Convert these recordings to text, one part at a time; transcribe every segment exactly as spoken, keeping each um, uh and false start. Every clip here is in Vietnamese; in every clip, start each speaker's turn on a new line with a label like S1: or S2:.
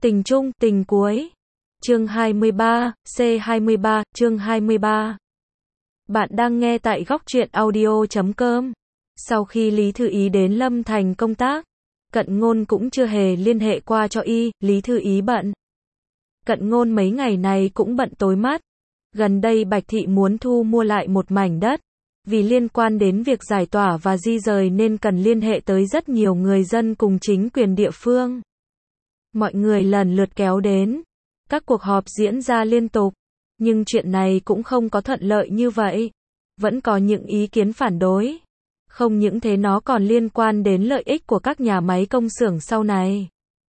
S1: Tình chung, tình cuối. Chương hai mươi ba, C hai mươi ba, chương hai mươi ba. Bạn đang nghe tại góc truyện audio chấm com. Sau khi Lý Thư Ý đến Lâm Thành công tác, Cận Ngôn cũng chưa hề liên hệ qua cho y, Lý Thư Ý bận. Cận Ngôn mấy ngày này cũng bận tối mắt. Gần đây Bạch Thị muốn thu mua lại một mảnh đất. Vì liên quan đến việc giải tỏa và di rời nên cần liên hệ tới rất nhiều người dân cùng chính quyền địa phương. Mọi người lần lượt kéo đến. Các cuộc họp diễn ra liên tục. Nhưng chuyện này cũng không có thuận lợi như vậy. Vẫn có những ý kiến phản đối. Không những thế nó còn liên quan đến lợi ích của các nhà máy công xưởng sau này.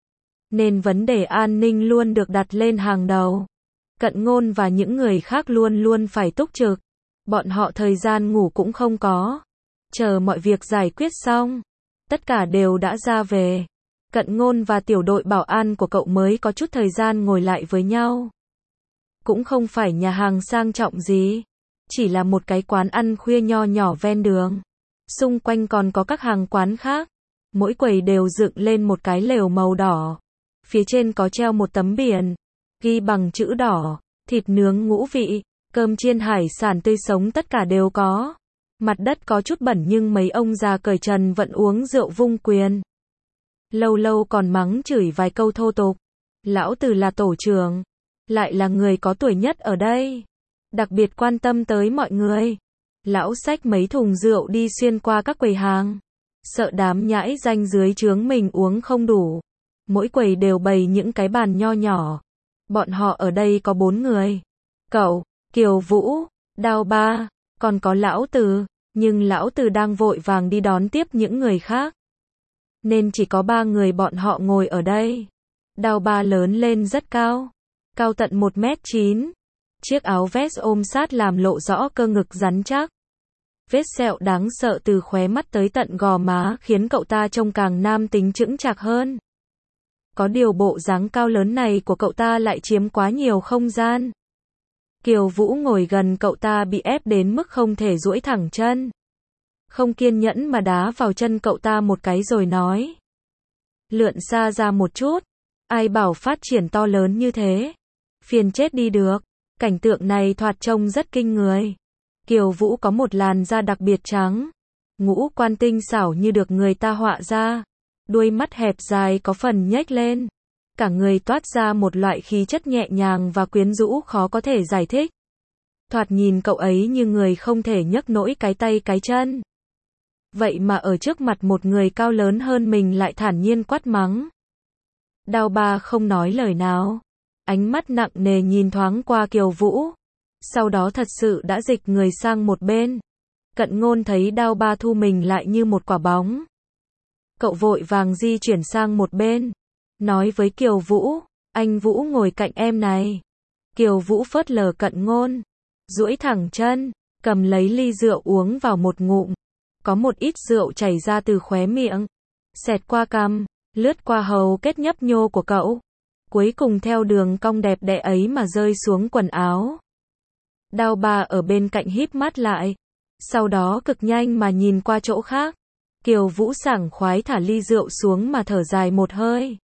S1: Nên vấn đề an ninh luôn được đặt lên hàng đầu. Cận Ngôn và những người khác luôn luôn phải túc trực. Bọn họ thời gian ngủ cũng không có. Chờ mọi việc giải quyết xong. Tất cả đều đã ra về. Cận Ngôn và tiểu đội bảo an của cậu mới có chút thời gian ngồi lại với nhau. Cũng không phải nhà hàng sang trọng gì. Chỉ là một cái quán ăn khuya nho nhỏ ven đường. Xung quanh còn có các hàng quán khác. Mỗi quầy đều dựng lên một cái lều màu đỏ. Phía trên có treo một tấm biển. Ghi bằng chữ đỏ. Thịt nướng ngũ vị. Cơm chiên hải sản tươi sống tất cả đều có. Mặt đất có chút bẩn nhưng mấy ông già cởi trần vẫn uống rượu vung quyền. Lâu lâu còn mắng chửi vài câu thô tục. Lão Từ là tổ trưởng. Lại là người có tuổi nhất ở đây. Đặc biệt quan tâm tới mọi người. Lão xách mấy thùng rượu đi xuyên qua các quầy hàng. Sợ đám nhãi ranh dưới trướng mình uống không đủ. Mỗi quầy đều bày những cái bàn nho nhỏ. Bọn họ ở đây có bốn người. Cậu, Kiều Vũ, Đao Ba, còn có Lão Từ. Nhưng Lão Từ đang vội vàng đi đón tiếp những người khác. Nên chỉ có ba người bọn họ ngồi ở đây. Đao Ba lớn lên rất cao. Cao tận một mét chín. Chiếc áo vest ôm sát làm lộ rõ cơ ngực rắn chắc. Vết sẹo đáng sợ từ khóe mắt tới tận gò má khiến cậu ta trông càng nam tính chững chạc hơn. Có điều bộ dáng cao lớn này của cậu ta lại chiếm quá nhiều không gian. Kiều Vũ ngồi gần cậu ta bị ép đến mức không thể duỗi thẳng chân. Không kiên nhẫn mà đá vào chân cậu ta một cái rồi nói. Lượn xa ra một chút. Ai bảo phát triển to lớn như thế. Phiền chết đi được. Cảnh tượng này thoạt trông rất kinh người. Kiều Vũ có một làn da đặc biệt trắng. Ngũ quan tinh xảo như được người ta họa ra. Đuôi mắt hẹp dài có phần nhếch lên. Cả người toát ra một loại khí chất nhẹ nhàng và quyến rũ khó có thể giải thích. Thoạt nhìn cậu ấy như người không thể nhấc nổi cái tay cái chân. Vậy mà ở trước mặt một người cao lớn hơn mình lại thản nhiên quát mắng. Đao Ba không nói lời nào. Ánh mắt nặng nề nhìn thoáng qua Kiều Vũ. Sau đó thật sự đã dịch người sang một bên. Cận Ngôn thấy Đao Ba thu mình lại như một quả bóng. Cậu vội vàng di chuyển sang một bên. Nói với Kiều Vũ, anh Vũ ngồi cạnh em này. Kiều Vũ phớt lờ Cận Ngôn. Duỗi thẳng chân, cầm lấy ly rượu uống vào một ngụm. Có một ít rượu chảy ra từ khóe miệng. Xẹt qua cằm, lướt qua hầu kết nhấp nhô của cậu. Cuối cùng theo đường cong đẹp đẽ ấy mà rơi xuống quần áo. Đao Ba ở bên cạnh híp mắt lại. Sau đó cực nhanh mà nhìn qua chỗ khác. Kiều Vũ sảng khoái thả ly rượu xuống mà thở dài một hơi.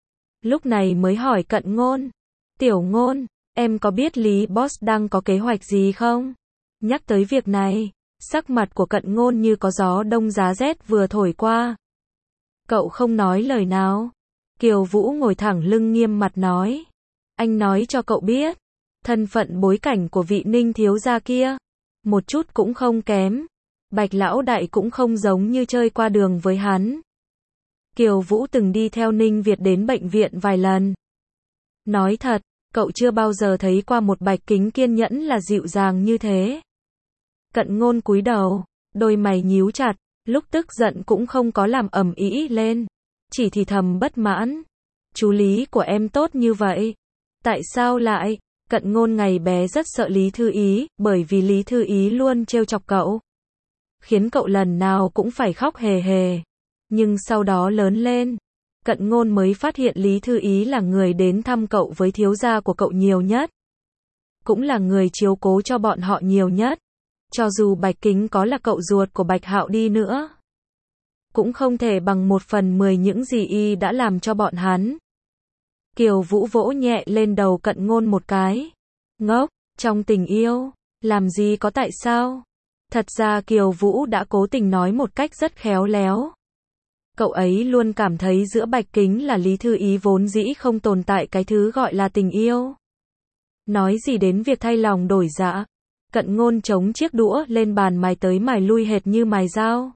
S1: Lúc này mới hỏi Cận Ngôn. Tiểu Ngôn, em có biết Lý Boss đang có kế hoạch gì không? Nhắc tới việc này, sắc mặt của Cận Ngôn như có gió đông giá rét vừa thổi qua. Cậu không nói lời nào. Kiều Vũ ngồi thẳng lưng nghiêm mặt nói. Anh nói cho cậu biết. Thân phận bối cảnh của vị Ninh thiếu gia kia. Một chút cũng không kém. Bạch lão đại cũng không giống như chơi qua đường với hắn. Kiều Vũ từng đi theo Ninh Việt đến bệnh viện vài lần. Nói thật, cậu chưa bao giờ thấy qua một Bạch Kính kiên nhẫn là dịu dàng như thế. Cận Ngôn cúi đầu, đôi mày nhíu chặt, lúc tức giận cũng không có làm ầm ĩ lên. Chỉ thì thầm bất mãn. Chú Lý của em tốt như vậy. Tại sao lại? Cận Ngôn ngày bé rất sợ Lý Thư Ý, bởi vì Lý Thư Ý luôn trêu chọc cậu. Khiến cậu lần nào cũng phải khóc hề hề. Nhưng sau đó lớn lên, Cận Ngôn mới phát hiện Lý Thư Ý là người đến thăm cậu với thiếu gia của cậu nhiều nhất. Cũng là người chiếu cố cho bọn họ nhiều nhất. Cho dù Bạch Kính có là cậu ruột của Bạch Hạo đi nữa. Cũng không thể bằng một phần mười những gì y đã làm cho bọn hắn. Kiều Vũ vỗ nhẹ lên đầu Cận Ngôn một cái. Ngốc, trong tình yêu, làm gì có tại sao? Thật ra Kiều Vũ đã cố tình nói một cách rất khéo léo. Cậu ấy luôn cảm thấy giữa Bạch Kính là Lý Thư Ý vốn dĩ không tồn tại cái thứ gọi là tình yêu. Nói gì đến việc thay lòng đổi dạ. Cận Ngôn chống chiếc đũa lên bàn mài tới mài lui hệt như mài dao.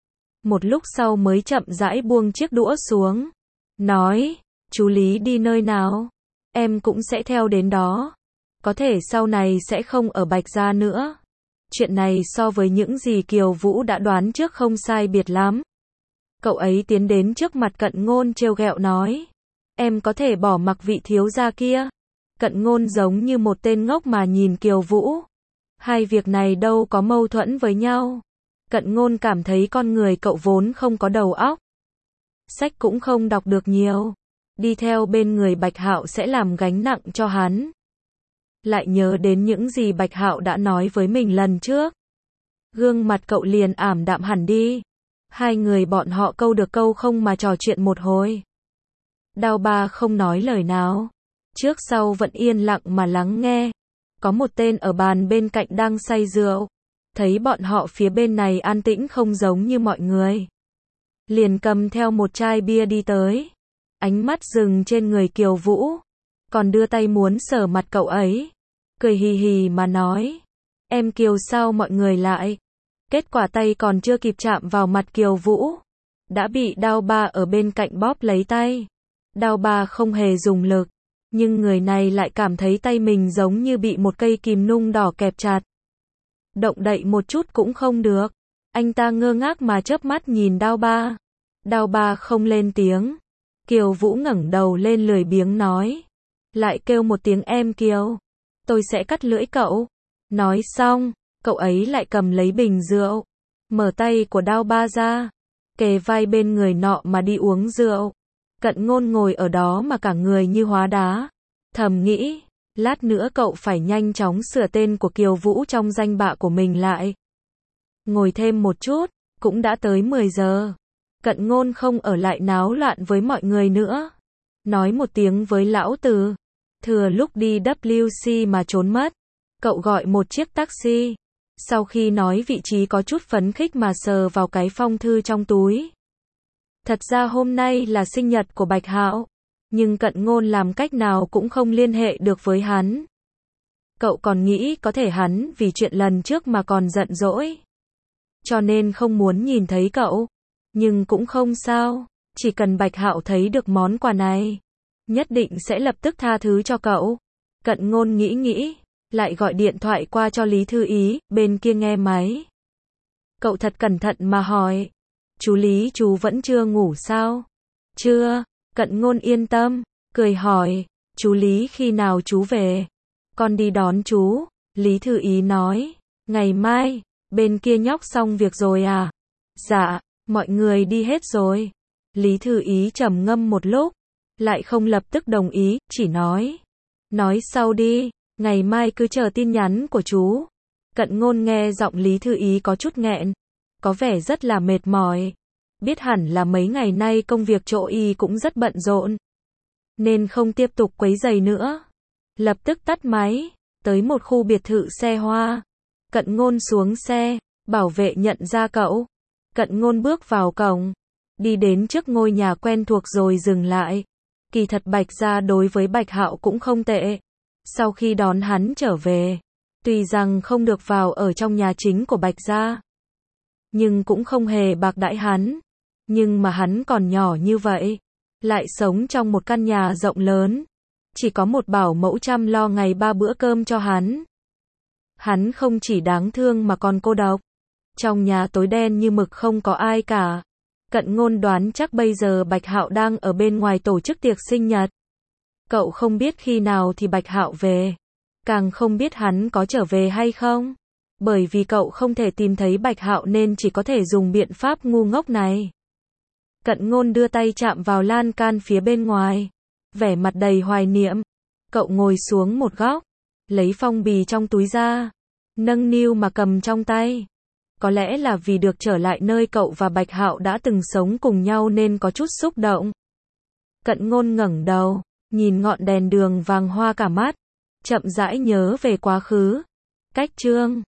S1: Một lúc sau mới chậm rãi buông chiếc đũa xuống. Nói, chú Lý đi nơi nào? Em cũng sẽ theo đến đó. Có thể sau này sẽ không ở Bạch gia nữa. Chuyện này so với những gì Kiều Vũ đã đoán trước không sai biệt lắm. Cậu ấy tiến đến trước mặt Cận Ngôn trêu ghẹo nói. Em có thể bỏ mặc vị thiếu gia kia. Cận Ngôn giống như một tên ngốc mà nhìn Kiều Vũ. Hai việc này đâu có mâu thuẫn với nhau. Cận Ngôn cảm thấy con người cậu vốn không có đầu óc. Sách cũng không đọc được nhiều. Đi theo bên người Bạch Hạo sẽ làm gánh nặng cho hắn. Lại nhớ đến những gì Bạch Hạo đã nói với mình lần trước. Gương mặt cậu liền ảm đạm hẳn đi. Hai người bọn họ câu được câu không mà trò chuyện một hồi. Đao Ba không nói lời nào. Trước sau vẫn yên lặng mà lắng nghe. Có một tên ở bàn bên cạnh đang say rượu. Thấy bọn họ phía bên này an tĩnh không giống như mọi người. Liền cầm theo một chai bia đi tới. Ánh mắt dừng trên người Kiều Vũ. Còn đưa tay muốn sờ mặt cậu ấy. Cười hì hì mà nói. Em Kiều sao mọi người lại. Kết quả tay còn chưa kịp chạm vào mặt Kiều Vũ. Đã bị Đao Ba ở bên cạnh bóp lấy tay. Đao Ba không hề dùng lực. Nhưng người này lại cảm thấy tay mình giống như bị một cây kìm nung đỏ kẹp chặt. Động đậy một chút cũng không được. Anh ta ngơ ngác mà chớp mắt nhìn Đao Ba. Đao Ba không lên tiếng. Kiều Vũ ngẩng đầu lên lười biếng nói. Lại kêu một tiếng em Kiều. Tôi sẽ cắt lưỡi cậu. Nói xong, cậu ấy lại cầm lấy bình rượu. Mở tay của Đao Ba ra. Kề vai bên người nọ mà đi uống rượu. Cận Ngôn ngồi ở đó mà cả người như hóa đá. Thầm nghĩ, lát nữa cậu phải nhanh chóng sửa tên của Kiều Vũ trong danh bạ của mình lại. Ngồi thêm một chút, cũng đã tới mười giờ. Cận Ngôn không ở lại náo loạn với mọi người nữa. Nói một tiếng với lão Từ. Thừa lúc đi W C mà trốn mất. Cậu gọi một chiếc taxi. Sau khi nói vị trí có chút phấn khích mà sờ vào cái phong thư trong túi. Thật ra hôm nay là sinh nhật của Bạch Hạo. Nhưng Cận Ngôn làm cách nào cũng không liên hệ được với hắn. Cậu còn nghĩ có thể hắn vì chuyện lần trước mà còn giận dỗi. Cho nên không muốn nhìn thấy cậu. Nhưng cũng không sao. Chỉ cần Bạch Hạo thấy được món quà này. Nhất định sẽ lập tức tha thứ cho cậu. Cận Ngôn nghĩ nghĩ. Lại gọi điện thoại qua cho Lý Thư Ý. Bên kia nghe máy. Cậu thật cẩn thận mà hỏi. Chú Lý chú vẫn chưa ngủ sao? Chưa. Cận Ngôn yên tâm. Cười hỏi. Chú Lý khi nào chú về? Con đi đón chú. Lý Thư Ý nói. Ngày mai. Bên kia nhóc xong việc rồi à? Dạ. Mọi người đi hết rồi. Lý Thư Ý trầm ngâm một lúc. Lại không lập tức đồng ý. Chỉ nói. Nói sau đi. Ngày mai cứ chờ tin nhắn của chú. Cận Ngôn nghe giọng Lý Thư Ý có chút nghẹn. Có vẻ rất là mệt mỏi. Biết hẳn là mấy ngày nay công việc chỗ y cũng rất bận rộn. Nên không tiếp tục quấy rầy nữa. Lập tức tắt máy. Tới một khu biệt thự xe hoa. Cận Ngôn xuống xe. Bảo vệ nhận ra cậu. Cận Ngôn bước vào cổng. Đi đến trước ngôi nhà quen thuộc rồi dừng lại. Kỳ thật Bạch gia đối với Bạch Hạo cũng không tệ. Sau khi đón hắn trở về. Tuy rằng không được vào ở trong nhà chính của Bạch gia. Nhưng cũng không hề bạc đãi hắn. Nhưng mà hắn còn nhỏ như vậy. Lại sống trong một căn nhà rộng lớn. Chỉ có một bảo mẫu chăm lo ngày ba bữa cơm cho hắn. Hắn không chỉ đáng thương mà còn cô độc. Trong nhà tối đen như mực không có ai cả. Cận Ngôn đoán chắc bây giờ Bạch Hạo đang ở bên ngoài tổ chức tiệc sinh nhật. Cậu không biết khi nào thì Bạch Hạo về. Càng không biết hắn có trở về hay không. Bởi vì cậu không thể tìm thấy Bạch Hạo nên chỉ có thể dùng biện pháp ngu ngốc này. Cận Ngôn đưa tay chạm vào lan can phía bên ngoài. Vẻ mặt đầy hoài niệm. Cậu ngồi xuống một góc. Lấy phong bì trong túi ra. Nâng niu mà cầm trong tay. Có lẽ là vì được trở lại nơi cậu và Bạch Hạo đã từng sống cùng nhau nên có chút xúc động. Cận Ngôn ngẩng đầu. Nhìn ngọn đèn đường vàng hoa cả mắt, chậm rãi nhớ về quá khứ. Cách chương